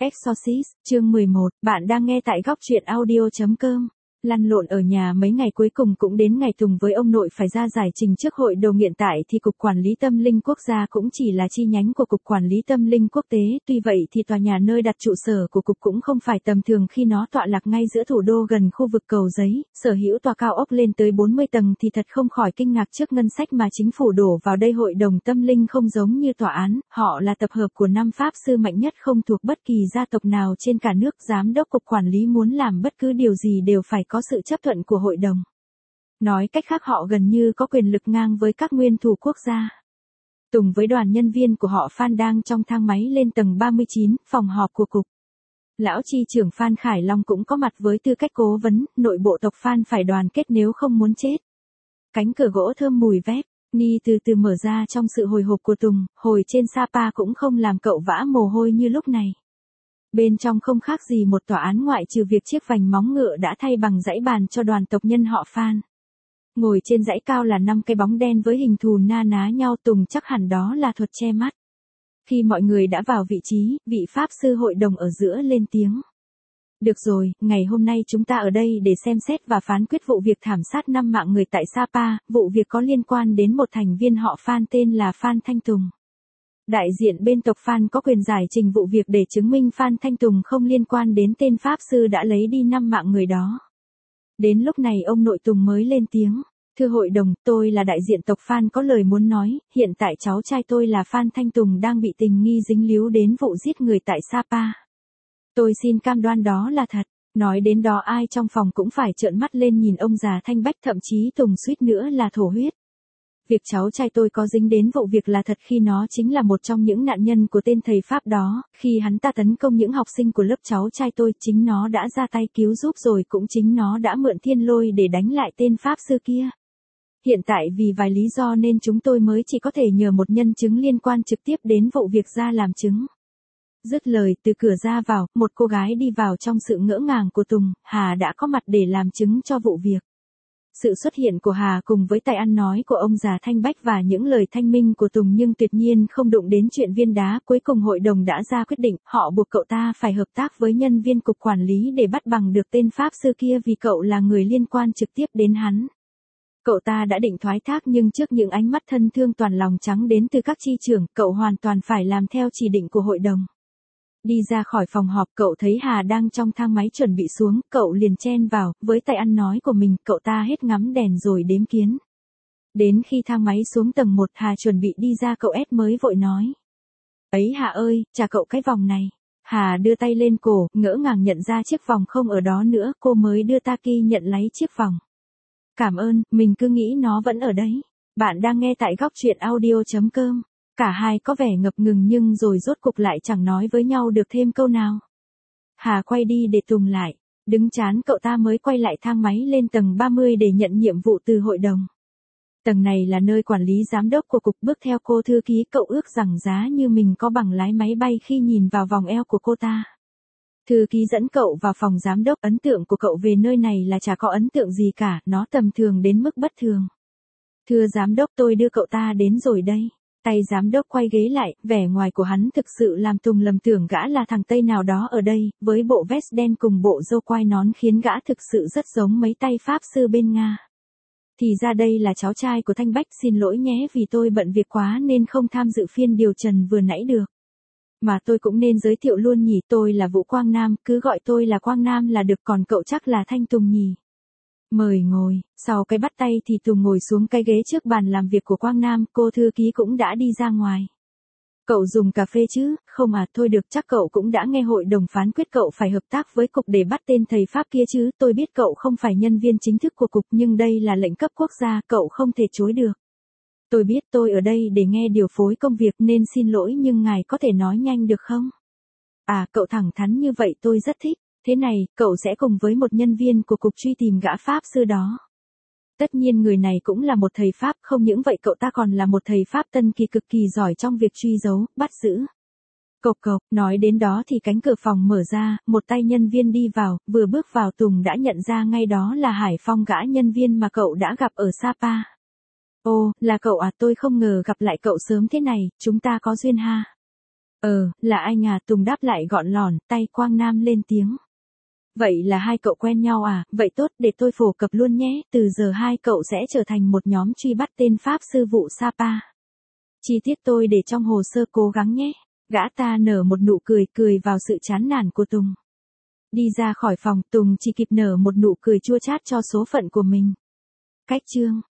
Exorcist, chương 11, bạn đang nghe tại góc truyện audio.com. Lăn lộn ở nhà mấy ngày cuối cùng cũng đến ngày Tùng với ông nội phải ra giải trình trước hội đồng. Hiện tại thì Cục Quản lý Tâm linh Quốc gia cũng chỉ là chi nhánh của Cục Quản lý Tâm linh Quốc tế, tuy vậy thì tòa nhà nơi đặt trụ sở của Cục cũng không phải tầm thường khi nó tọa lạc ngay giữa thủ đô gần khu vực Cầu Giấy, sở hữu tòa cao ốc lên tới 40 tầng thì thật không khỏi kinh ngạc trước ngân sách mà chính phủ đổ vào đây. Hội đồng Tâm linh không giống như tòa án, họ là tập hợp của 5 pháp sư mạnh nhất không thuộc bất kỳ gia tộc nào trên cả nước. Giám đốc Cục Quản lý muốn làm bất cứ điều gì đều phải có sự chấp thuận của hội đồng. Nói cách khác họ gần như có quyền lực ngang với các nguyên thủ quốc gia. Tùng với đoàn nhân viên của họ Phan đang trong thang máy lên tầng 39, phòng họp của Cục. Lão chi trưởng Phan Khải Long cũng có mặt với tư cách cố vấn. Nội bộ tộc Phan phải đoàn kết nếu không muốn chết. Cánh cửa gỗ thơm mùi vét, Ni từ từ mở ra trong sự hồi hộp của Tùng. Hồi trên Sapa cũng không làm cậu vã mồ hôi như lúc này. Bên trong không khác gì một tòa án ngoại trừ việc chiếc vành móng ngựa đã thay bằng dãy bàn cho đoàn tộc nhân họ Phan. Ngồi trên dãy cao là 5 cái bóng đen với hình thù na ná nhau. Tùng chắc hẳn đó là thuật che mắt. Khi mọi người đã vào vị trí, vị pháp sư hội đồng ở giữa lên tiếng. Được rồi, ngày hôm nay chúng ta ở đây để xem xét và phán quyết vụ việc thảm sát 5 mạng người tại Sapa. Vụ việc có liên quan đến một thành viên họ Phan tên là Phan Thanh Tùng. Đại diện bên tộc Phan có quyền giải trình vụ việc để chứng minh Phan Thanh Tùng không liên quan đến tên pháp sư đã lấy đi 5 mạng người đó. Đến lúc này ông nội Tùng mới lên tiếng. Thưa hội đồng, tôi là đại diện tộc Phan có lời muốn nói. Hiện tại cháu trai tôi là Phan Thanh Tùng đang bị tình nghi dính líu đến vụ giết người tại Sapa. Tôi xin cam đoan đó là thật. Nói đến đó ai trong phòng cũng phải trợn mắt lên nhìn ông già Thanh Bách, thậm chí Tùng suýt nữa là thổ huyết. Việc cháu trai tôi có dính đến vụ việc là thật khi nó chính là một trong những nạn nhân của tên thầy Pháp đó. Khi hắn ta tấn công những học sinh của lớp cháu trai tôi, chính nó đã ra tay cứu giúp rồi cũng chính nó đã mượn thiên lôi để đánh lại tên Pháp sư kia. Hiện tại vì vài lý do nên chúng tôi mới chỉ có thể nhờ một nhân chứng liên quan trực tiếp đến vụ việc ra làm chứng. Dứt lời, từ cửa ra vào, một cô gái đi vào trong sự ngỡ ngàng của Tùng. Hà đã có mặt để làm chứng cho vụ việc. Sự xuất hiện của Hà cùng với tài ăn nói của ông già Thanh Bách và những lời thanh minh của Tùng nhưng tuyệt nhiên không đụng đến chuyện viên đá. Cuối cùng hội đồng đã ra quyết định, họ buộc cậu ta phải hợp tác với nhân viên cục quản lý để bắt bằng được tên pháp sư kia vì cậu là người liên quan trực tiếp đến hắn. Cậu ta đã định thoái thác nhưng trước những ánh mắt thân thương toàn lòng trắng đến từ các chi trưởng, cậu hoàn toàn phải làm theo chỉ định của hội đồng. Đi ra khỏi phòng họp, cậu thấy Hà đang trong thang máy chuẩn bị xuống, cậu liền chen vào, với tay ăn nói của mình, cậu ta hết ngắm đèn rồi đếm kiến. Đến khi thang máy xuống tầng 1, Hà chuẩn bị đi ra, cậu ét mới vội nói. Ấy Hà ơi, trả cậu cái vòng này. Hà đưa tay lên cổ, ngỡ ngàng nhận ra chiếc vòng không ở đó nữa, cô mới đưa Taki nhận lấy chiếc vòng. Cảm ơn, mình cứ nghĩ nó vẫn ở đấy. Bạn đang nghe tại góc truyện audio.com. Cả hai có vẻ ngập ngừng nhưng rồi rốt cục lại chẳng nói với nhau được thêm câu nào. Hà quay đi để Tùng lại. Đứng chán cậu ta mới quay lại thang máy lên tầng 30 để nhận nhiệm vụ từ hội đồng. Tầng này là nơi quản lý giám đốc của cục. Bước theo cô thư ký, cậu ước rằng giá như mình có bằng lái máy bay khi nhìn vào vòng eo của cô ta. Thư ký dẫn cậu vào phòng giám đốc. Ấn tượng của cậu về nơi này là chả có ấn tượng gì cả, nó tầm thường đến mức bất thường. Thưa giám đốc, tôi đưa cậu ta đến rồi đây. Tay giám đốc quay ghế lại, vẻ ngoài của hắn thực sự làm Tùng lầm tưởng gã là thằng Tây nào đó ở đây, với bộ vest đen cùng bộ râu quai nón khiến gã thực sự rất giống mấy tay pháp sư bên Nga. Thì ra đây là cháu trai của Thanh Bách, xin lỗi nhé vì tôi bận việc quá nên không tham dự phiên điều trần vừa nãy được. Mà tôi cũng nên giới thiệu luôn nhỉ, tôi là Vũ Quang Nam, cứ gọi tôi là Quang Nam là được, còn cậu chắc là Thanh Tùng nhỉ. Mời ngồi. Sau cái bắt tay thì Tùng ngồi xuống cái ghế trước bàn làm việc của Quang Nam, cô thư ký cũng đã đi ra ngoài. Cậu dùng cà phê chứ? Không à, thôi được, chắc cậu cũng đã nghe hội đồng phán quyết cậu phải hợp tác với cục để bắt tên thầy Pháp kia chứ. Tôi biết cậu không phải nhân viên chính thức của cục nhưng đây là lệnh cấp quốc gia, cậu không thể chối được. Tôi biết tôi ở đây để nghe điều phối công việc nên xin lỗi nhưng ngài có thể nói nhanh được không? À, cậu thẳng thắn như vậy tôi rất thích. Thế này, cậu sẽ cùng với một nhân viên của cục truy tìm gã pháp sư đó. Tất nhiên người này cũng là một thầy Pháp, không những vậy cậu ta còn là một thầy Pháp tân kỳ cực kỳ giỏi trong việc truy dấu, bắt giữ. Cộc cộc, nói đến đó thì cánh cửa phòng mở ra, một tay nhân viên đi vào, vừa bước vào Tùng đã nhận ra ngay đó là Hải Phong, gã nhân viên mà cậu đã gặp ở Sapa. Ồ, là cậu à, tôi không ngờ gặp lại cậu sớm thế này, chúng ta có duyên ha. Là ai à? Tùng đáp lại gọn lỏn, tay Quang Nam lên tiếng. Vậy là hai cậu quen nhau à? Vậy tốt, để tôi phổ cập luôn nhé, từ giờ hai cậu sẽ trở thành một nhóm truy bắt tên Pháp sư vụ Sapa. Chi tiết tôi để trong hồ sơ, cố gắng nhé. Gã ta nở một nụ cười, cười vào sự chán nản của Tùng. Đi ra khỏi phòng, Tùng chỉ kịp nở một nụ cười chua chát cho số phận của mình. Cách chương